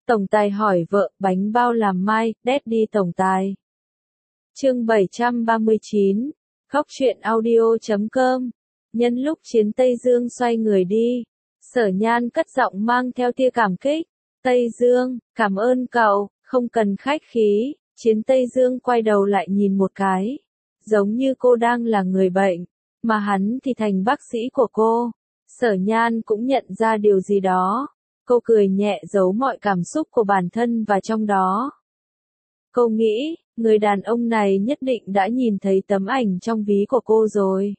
Tổng tài hỏi vợ, bánh bao làm mai, Daddy tổng tài. Chương 739, Khóc chuyện audio.com. Nhân lúc Chiến Tây Dương xoay người đi, Sở Nhan cất giọng mang theo tia cảm kích. Tây Dương, cảm ơn cậu, không cần khách khí. Chiến Tây Dương quay đầu lại nhìn một cái, giống như cô đang là người bệnh, mà hắn thì thành bác sĩ của cô. Sở Nhan cũng nhận ra điều gì đó. Cô cười nhẹ giấu mọi cảm xúc của bản thân vào trong đó. Cô nghĩ, người đàn ông này nhất định đã nhìn thấy tấm ảnh trong ví của cô rồi.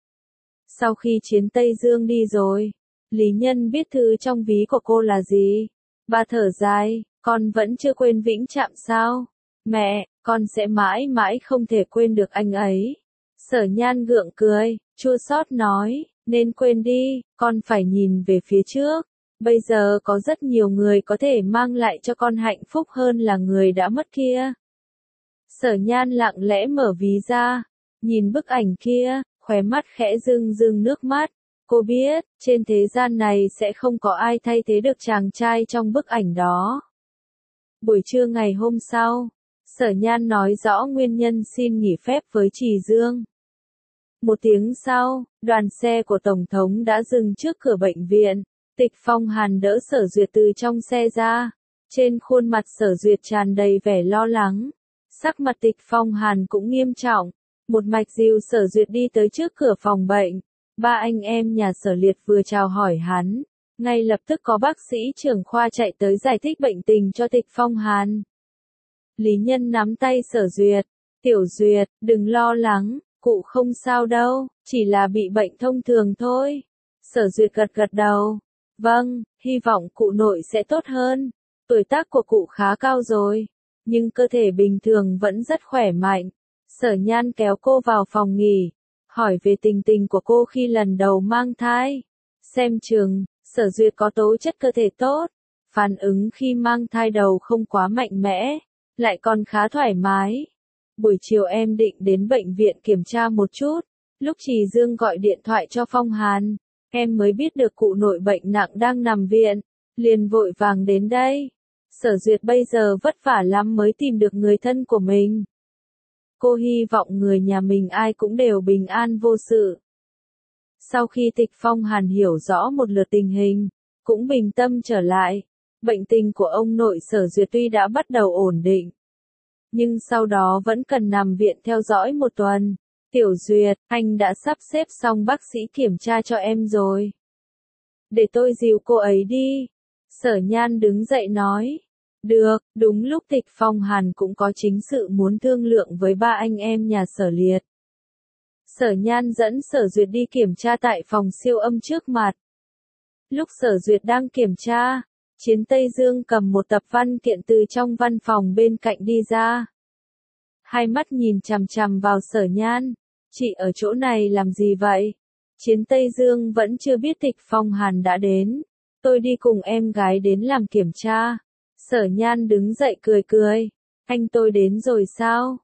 Sau khi Chiến Tây Dương đi rồi, Lý Nhân biết thư trong ví của cô là gì. Bà thở dài, con vẫn chưa quên Vĩnh Trạm sao? Mẹ, con sẽ mãi mãi không thể quên được anh ấy. Sở Nhan gượng cười, chua xót nói, nên quên đi, con phải nhìn về phía trước. Bây giờ có rất nhiều người có thể mang lại cho con hạnh phúc hơn là người đã mất kia. Sở Nhan lặng lẽ mở ví ra, nhìn bức ảnh kia, khóe mắt khẽ rưng rưng nước mắt. Cô biết, trên thế gian này sẽ không có ai thay thế được chàng trai trong bức ảnh đó. Buổi trưa ngày hôm sau, Sở Nhan nói rõ nguyên nhân xin nghỉ phép với Trì Dương. Một tiếng sau, đoàn xe của Tổng thống đã dừng trước cửa bệnh viện. Tịch Phong Hàn đỡ Sở Duyệt từ trong xe ra. Trên khuôn mặt Sở Duyệt tràn đầy vẻ lo lắng. Sắc mặt Tịch Phong Hàn cũng nghiêm trọng. Một mạch dìu Sở Duyệt đi tới trước cửa phòng bệnh. Ba anh em nhà Sở Liệt vừa chào hỏi hắn. Ngay lập tức có bác sĩ trưởng khoa chạy tới giải thích bệnh tình cho Tịch Phong Hàn. Lý Nhân nắm tay Sở Duyệt. Tiểu Duyệt, đừng lo lắng, cụ không sao đâu, chỉ là bị bệnh thông thường thôi. Sở Duyệt gật gật đầu. Vâng, hy vọng cụ nội sẽ tốt hơn. Tuổi tác của cụ khá cao rồi, nhưng cơ thể bình thường vẫn rất khỏe mạnh. Sở Nhan kéo cô vào phòng nghỉ, hỏi về tình tình của cô khi lần đầu mang thai. Xem chừng, Sở Duyệt có tố chất cơ thể tốt, phản ứng khi mang thai đầu không quá mạnh mẽ, lại còn khá thoải mái. Buổi chiều em định đến bệnh viện kiểm tra một chút, lúc Trì Dương gọi điện thoại cho Phong Hàn, em mới biết được cụ nội bệnh nặng đang nằm viện, liền vội vàng đến đây. Sở Duyệt bây giờ vất vả lắm mới tìm được người thân của mình. Cô hy vọng người nhà mình ai cũng đều bình an vô sự. Sau khi Tịch Phong Hàn hiểu rõ một lượt tình hình, cũng bình tâm trở lại. Bệnh tình của ông nội Sở Duyệt tuy đã bắt đầu ổn định, nhưng sau đó vẫn cần nằm viện theo dõi một tuần. Tiểu Duyệt, anh đã sắp xếp xong bác sĩ kiểm tra cho em rồi. Để tôi dìu cô ấy đi. Sở Nhan đứng dậy nói. Được, đúng lúc Tịch Phong Hàn cũng có chính sự muốn thương lượng với ba anh em nhà Sở Liệt. Sở Nhan dẫn Sở Duyệt đi kiểm tra tại phòng siêu âm trước mặt. Lúc Sở Duyệt đang kiểm tra, Chiến Tây Dương cầm một tập văn kiện từ trong văn phòng bên cạnh đi ra. Hai mắt nhìn chằm chằm vào Sở Nhan. Chị ở chỗ này làm gì vậy? Chiến Tây Dương vẫn chưa biết Tịch Phong Hàn đã đến. Tôi đi cùng em gái đến làm kiểm tra. Sở Nhan đứng dậy cười cười. Anh tôi đến rồi sao?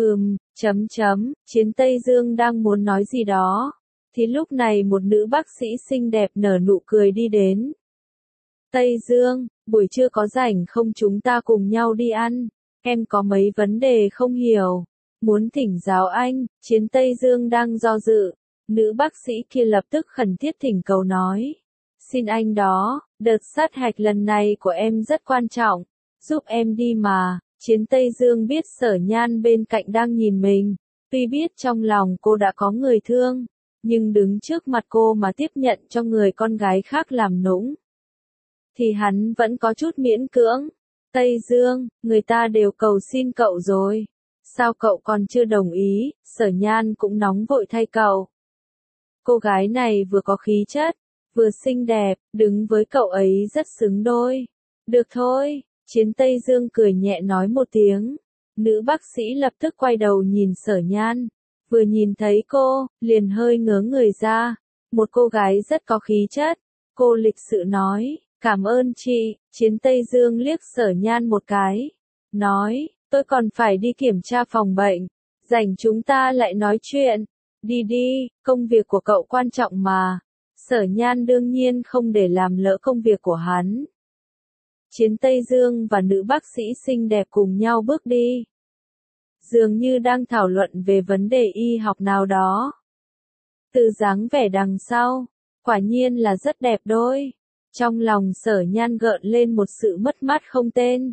Chiến Tây Dương đang muốn nói gì đó. Thì lúc này một nữ bác sĩ xinh đẹp nở nụ cười đi đến. Tây Dương, buổi trưa có rảnh không, chúng ta cùng nhau đi ăn? Em có mấy vấn đề không hiểu, muốn thỉnh giáo anh. Chiến Tây Dương đang do dự. Nữ bác sĩ kia lập tức khẩn thiết thỉnh cầu nói. Xin anh đó, đợt sát hạch lần này của em rất quan trọng, giúp em đi mà. Chiến Tây Dương biết Sở Nhan bên cạnh đang nhìn mình, tuy biết trong lòng cô đã có người thương, nhưng đứng trước mặt cô mà tiếp nhận cho người con gái khác làm nũng, thì hắn vẫn có chút miễn cưỡng. Tây Dương, người ta đều cầu xin cậu rồi, sao cậu còn chưa đồng ý? Sở Nhan cũng nóng vội thay cậu. Cô gái này vừa có khí chất, vừa xinh đẹp, đứng với cậu ấy rất xứng đôi. Được thôi, Chiến Tây Dương cười nhẹ nói một tiếng. Nữ bác sĩ lập tức quay đầu nhìn Sở Nhan. Vừa nhìn thấy cô, liền hơi ngớ người ra. Một cô gái rất có khí chất. Cô lịch sự nói, cảm ơn chị. Chiến Tây Dương liếc Sở Nhan một cái. Nói, tôi còn phải đi kiểm tra phòng bệnh. Rảnh chúng ta lại nói chuyện. Đi đi, công việc của cậu quan trọng mà. Sở Nhan đương nhiên không để làm lỡ công việc của hắn. Chiến Tây Dương và nữ bác sĩ xinh đẹp cùng nhau bước đi. Dường như đang thảo luận về vấn đề y học nào đó. Từ dáng vẻ đằng sau, quả nhiên là rất đẹp đôi. Trong lòng Sở Nhan gợn lên một sự mất mát không tên.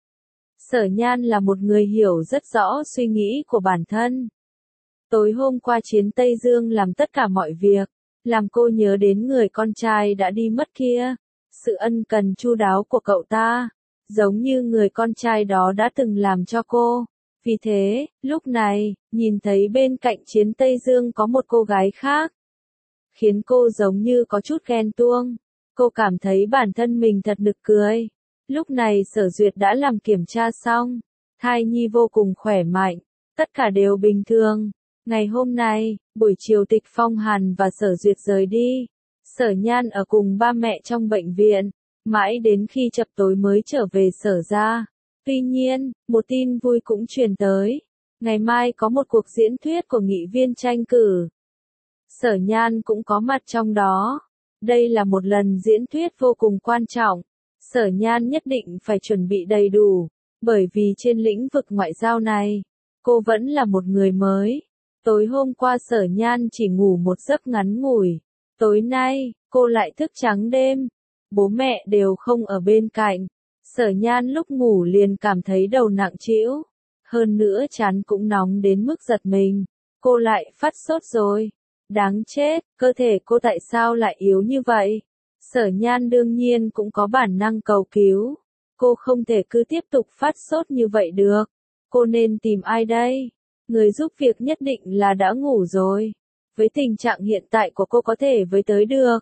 Sở Nhan là một người hiểu rất rõ suy nghĩ của bản thân. Tối hôm qua Chiến Tây Dương làm tất cả mọi việc, làm cô nhớ đến người con trai đã đi mất kia. Sự ân cần chu đáo của cậu ta, giống như người con trai đó đã từng làm cho cô. Vì thế, lúc này, nhìn thấy bên cạnh Chiến Tây Dương có một cô gái khác, khiến cô giống như có chút ghen tuông. Cô cảm thấy bản thân mình thật nực cười. Lúc này Sở Duyệt đã làm kiểm tra xong, thai nhi vô cùng khỏe mạnh, tất cả đều bình thường. Ngày hôm nay, buổi chiều Tịch Phong Hàn và Sở Duyệt rời đi. Sở Nhan ở cùng ba mẹ trong bệnh viện, mãi đến khi chập tối mới trở về Sở ra. Tuy nhiên, một tin vui cũng truyền tới. Ngày mai có một cuộc diễn thuyết của nghị viên tranh cử. Sở Nhan cũng có mặt trong đó. Đây là một lần diễn thuyết vô cùng quan trọng. Sở Nhan nhất định phải chuẩn bị đầy đủ, bởi vì trên lĩnh vực ngoại giao này, cô vẫn là một người mới. Tối hôm qua Sở Nhan chỉ ngủ một giấc ngắn ngủi. Tối nay, cô lại thức trắng đêm. Bố mẹ đều không ở bên cạnh. Sở Nhan lúc ngủ liền cảm thấy đầu nặng trĩu. Hơn nữa trán cũng nóng đến mức giật mình. Cô lại phát sốt rồi. Đáng chết, cơ thể cô tại sao lại yếu như vậy? Sở Nhan đương nhiên cũng có bản năng cầu cứu. Cô không thể cứ tiếp tục phát sốt như vậy được. Cô nên tìm ai đây? Người giúp việc nhất định là đã ngủ rồi. Với tình trạng hiện tại của cô có thể với tới được.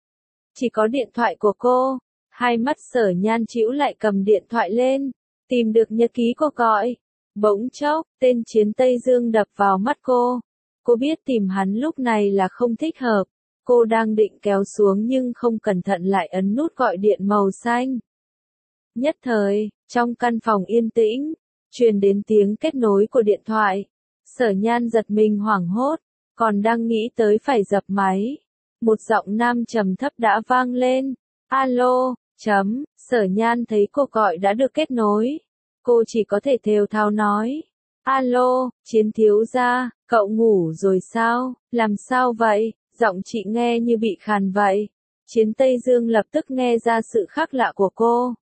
Chỉ có điện thoại của cô. Hai mắt Sở Nhan chĩu lại cầm điện thoại lên. Tìm được nhật ký cô gọi. Bỗng chốc, tên Chiến Tây Dương đập vào mắt cô. Cô biết tìm hắn lúc này là không thích hợp. Cô đang định kéo xuống nhưng không cẩn thận lại ấn nút gọi điện màu xanh. Nhất thời, trong căn phòng yên tĩnh, truyền đến tiếng kết nối của điện thoại. Sở Nhan giật mình hoảng hốt, còn đang nghĩ tới phải dập máy. Một giọng nam trầm thấp đã vang lên. Alo, Sở Nhan thấy cuộc gọi đã được kết nối. Cô chỉ có thể thều thào nói. Alo, Chiến thiếu gia, cậu ngủ rồi sao? Làm sao vậy? Giọng chị nghe như bị khàn vậy. Chiến Tây Dương lập tức nghe ra sự khác lạ của cô.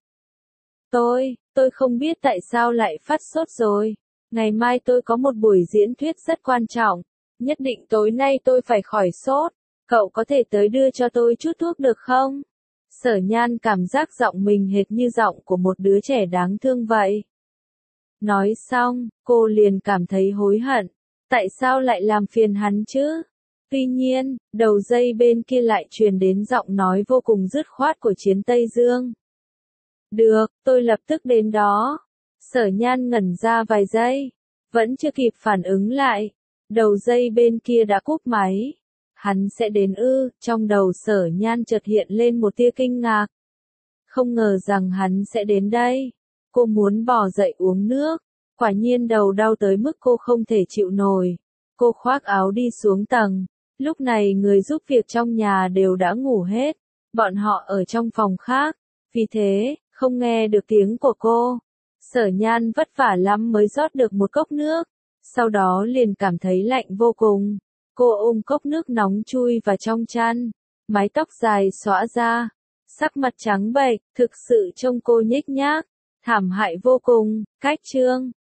Tôi không biết tại sao lại phát sốt rồi. Ngày mai tôi có một buổi diễn thuyết rất quan trọng. Nhất định tối nay tôi phải khỏi sốt. Cậu có thể tới đưa cho tôi chút thuốc được không? Sở Nhan cảm giác giọng mình hệt như giọng của một đứa trẻ đáng thương vậy. Nói xong, cô liền cảm thấy hối hận. Tại sao lại làm phiền hắn chứ? Tuy nhiên, đầu dây bên kia lại truyền đến giọng nói vô cùng dứt khoát của Chiến Tây Dương. Được, tôi lập tức đến đó. Sở Nhan ngẩn ra vài giây. Vẫn chưa kịp phản ứng lại. Đầu dây bên kia đã cúp máy. Hắn sẽ đến ư? Trong đầu Sở Nhan chợt hiện lên một tia kinh ngạc. Không ngờ rằng hắn sẽ đến đây. Cô muốn bò dậy uống nước. Quả nhiên đầu đau tới mức cô không thể chịu nổi. Cô khoác áo đi xuống tầng. Lúc này người giúp việc trong nhà đều đã ngủ hết. Bọn họ ở trong phòng khác. Vì thế, không nghe được tiếng của cô. Sở Nhan vất vả lắm mới rót được một cốc nước. Sau đó liền cảm thấy lạnh vô cùng. Cô ôm cốc nước nóng chui vào trong chăn. Mái tóc dài xõa ra. Sắc mặt trắng bệch, thực sự trông cô nhếch nhác. Thảm hại vô cùng. Cách chương